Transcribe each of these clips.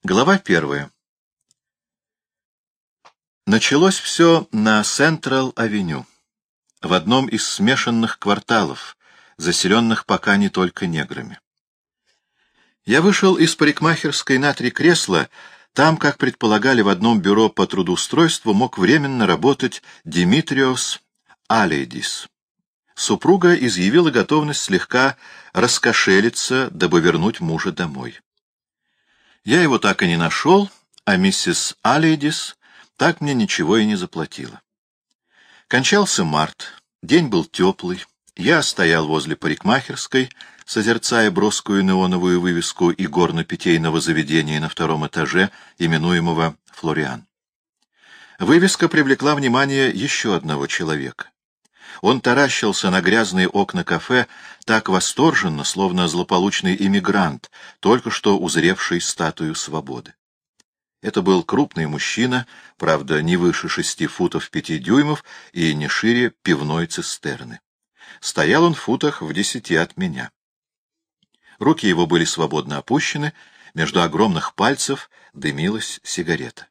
Глава 1. Началось все на Централ-авеню, в одном из смешанных кварталов, заселенных пока не только неграми. Я вышел из парикмахерской на 3 кресла. Там, как предполагали, в одном бюро по трудоустройству мог временно работать Димитриос Алейдис. Супруга изъявила готовность слегка раскошелиться, дабы вернуть мужа домой. Я его так и не нашел, а миссис Алейдис так мне ничего и не заплатила. Кончался март, день был теплый, я стоял возле парикмахерской, созерцая броскую неоновую вывеску игорно-питейного заведения на 2-м этаже, именуемого «Флориан». Вывеска привлекла внимание еще одного человека. Он таращился на грязные окна кафе так восторженно, словно злополучный иммигрант, только что узревший статую свободы. Это был крупный мужчина, правда, не выше 6 футов 5 дюймов и не шире пивной цистерны. Стоял он в футах в 10 от меня. Руки его были свободно опущены, между огромных пальцев дымилась сигарета.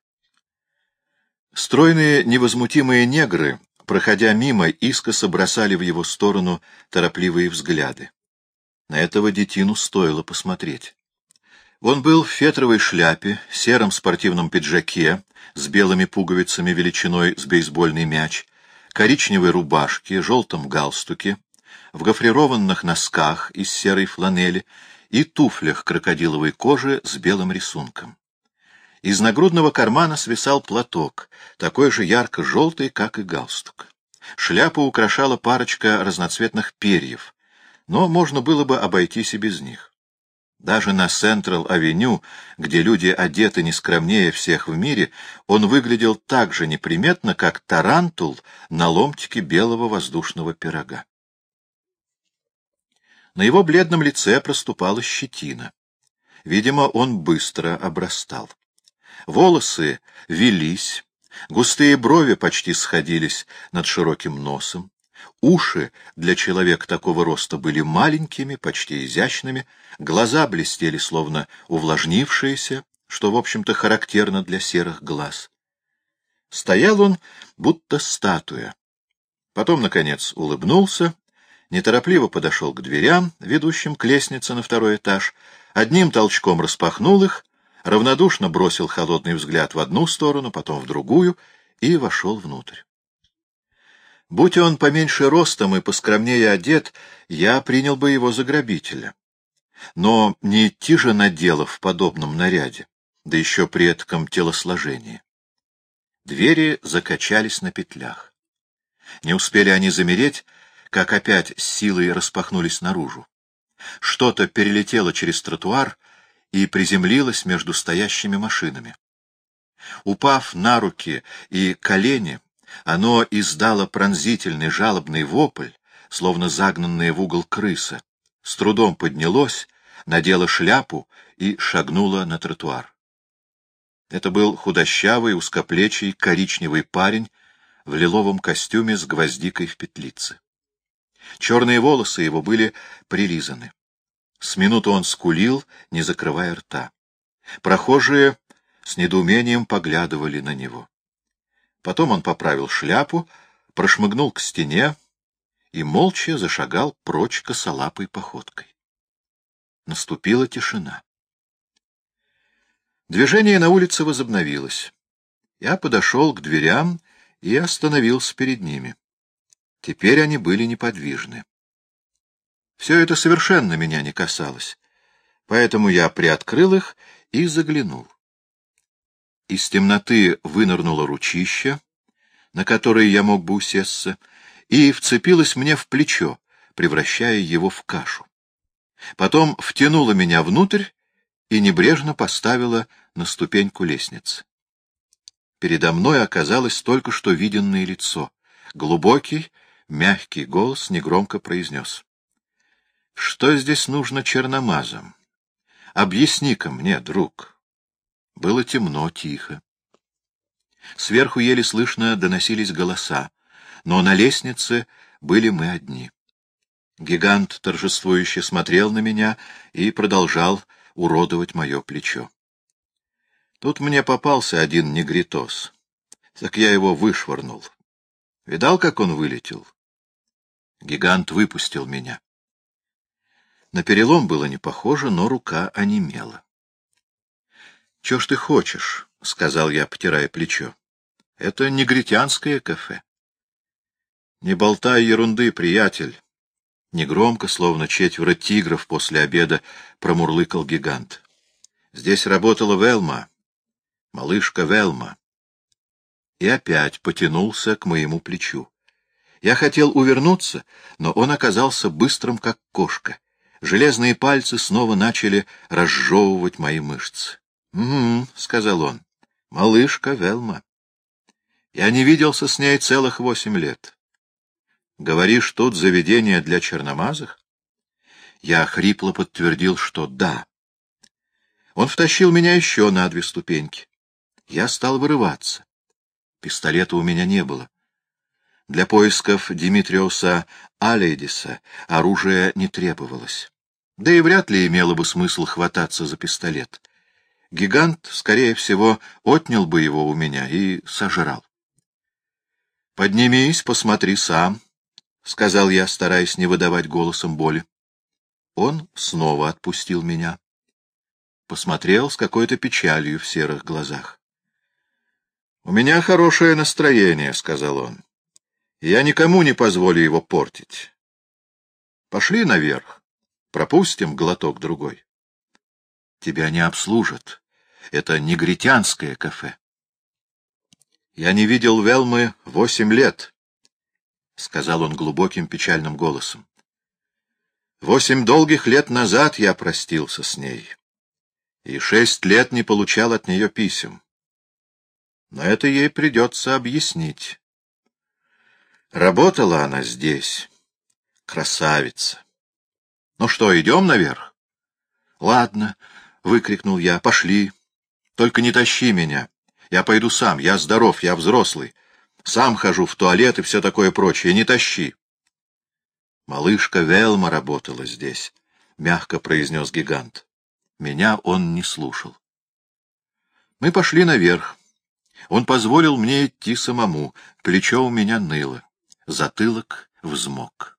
Стройные невозмутимые негры, проходя мимо, искоса бросали в его сторону торопливые взгляды. На этого детину стоило посмотреть. Он был в фетровой шляпе, сером спортивном пиджаке с белыми пуговицами величиной с бейсбольный мяч, коричневой рубашке, желтом галстуке, в гофрированных носках из серой фланели и туфлях крокодиловой кожи с белым рисунком. Из нагрудного кармана свисал платок, такой же ярко-желтый, как и галстук. Шляпу украшала парочка разноцветных перьев, но можно было бы обойтись и без них. Даже на Централ-авеню, где люди одеты не скромнее всех в мире, он выглядел так же неприметно, как тарантул на ломтике белого воздушного пирога. На его бледном лице проступала щетина. Видимо, он быстро обрастал. Волосы вились, густые брови почти сходились над широким носом, уши для человека такого роста были маленькими, почти изящными, глаза блестели, словно увлажнившиеся, что, в общем-то, характерно для серых глаз. Стоял он, будто статуя. Потом, наконец, улыбнулся, неторопливо подошел к дверям, ведущим к лестнице на 2-й этаж, одним толчком распахнул их, равнодушно бросил холодный взгляд в одну сторону, потом в другую и вошел внутрь. Будь он поменьше ростом и поскромнее одет, я принял бы его за грабителя. Но не идти же на дело в подобном наряде, да еще при этом телосложении. Двери закачались на петлях. Не успели они замереть, как опять с силой распахнулись наружу. Что-то перелетело через тротуар и приземлилось между стоящими машинами. Упав на руки и колени, оно издало пронзительный жалобный вопль, словно загнанная в угол крыса, с трудом поднялось, надело шляпу и шагнуло на тротуар. Это был худощавый, узкоплечий, коричневый парень в лиловом костюме с гвоздикой в петлице. Черные волосы его были прилизаны. С минуту он скулил, не закрывая рта. Прохожие с недоумением поглядывали на него. Потом он поправил шляпу, прошмыгнул к стене и молча зашагал прочь косолапой походкой. Наступила тишина. Движение на улице возобновилось. Я подошел к дверям и остановился перед ними. Теперь они были неподвижны. Все это совершенно меня не касалось, поэтому я приоткрыл их и заглянул. Из темноты вынырнуло ручище, на которое я мог бы усесться, и вцепилось мне в плечо, превращая его в кашу. Потом втянуло меня внутрь и небрежно поставило на ступеньку лестницы. Передо мной оказалось только что виденное лицо. Глубокий, мягкий голос негромко произнес: «Что здесь нужно черномазом? Объясни-ка мне, друг». Было темно, тихо. Сверху еле слышно доносились голоса, но на лестнице были мы одни. Гигант торжествующе смотрел на меня и продолжал уродовать мое плечо. Тут мне попался один негритос. Так я его вышвырнул. Видал, как он вылетел? Гигант выпустил меня. На перелом было не похоже, но рука онемела. — Чё ж ты хочешь? — сказал я, потирая плечо. — Это негритянское кафе. — Не болтай ерунды, приятель. Негромко, словно четверо тигров после обеда, промурлыкал гигант. Здесь работала Велма, малышка Велма. И опять потянулся к моему плечу. Я хотел увернуться, но он оказался быстрым, как кошка. Железные пальцы снова начали разжевывать мои мышцы. — сказал он, — малышка Велма. Я не виделся с ней целых 8 лет. Говоришь, тут заведение для черномазых? Я хрипло подтвердил, что да. Он втащил меня еще на 2 ступеньки. Я стал вырываться. Пистолета у меня не было. Для поисков Димитриуса Алейдиса оружие не требовалось. Да и вряд ли имело бы смысл хвататься за пистолет. Гигант, скорее всего, отнял бы его у меня и сожрал. — Поднимись, посмотри сам, — сказал я, стараясь не выдавать голосом боли. Он снова отпустил меня. Посмотрел с какой-то печалью в серых глазах. — У меня хорошее настроение, — сказал он. — Я никому не позволю его портить. Пошли наверх, пропустим глоток-другой. Тебя не обслужат. Это негритянское кафе. Я не видел Велмы 8 лет, — сказал он глубоким печальным голосом. 8 долгих лет назад я простился с ней, и 6 лет не получал от нее писем. Но это ей придется объяснить. Работала она здесь, красавица. Ну что, идем наверх? — Ладно, — выкрикнул я, — пошли. Только не тащи меня. Я пойду сам, я здоров, я взрослый. Сам хожу в туалет и все такое прочее. Не тащи. Малышка Велма работала здесь, — мягко произнес гигант. Меня он не слушал. Мы пошли наверх. Он позволил мне идти самому. Плечо у меня ныло. Затылок взмок.